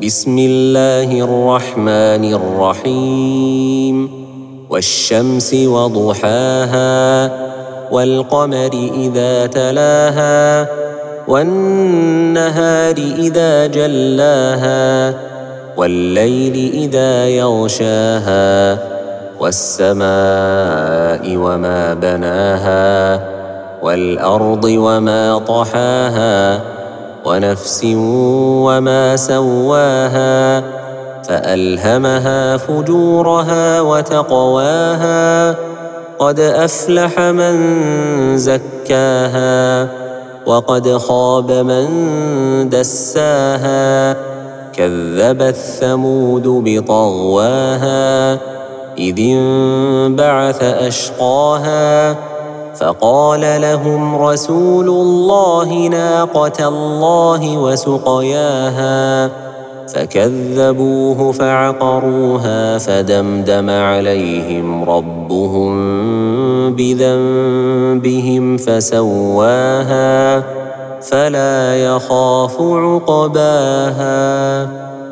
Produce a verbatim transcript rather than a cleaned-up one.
بسم الله الرحمن الرحيم والشمس وضحاها والقمر إذا تلاها والنهار إذا جلاها والليل إذا يغشاها والسماء وما بناها والأرض وما طحاها ونفس وما سواها فألهمها فجورها وتقواها قد أفلح من زكاها وقد خاب من دساها كذبت ثمود بطغواها إذ انبعث أشقاها فقال لهم رسول الله ناقة الله وسقياها فكذبوه فعقروها فدمدم عليهم ربهم بذنبهم فسواها فلا يخاف عقباها.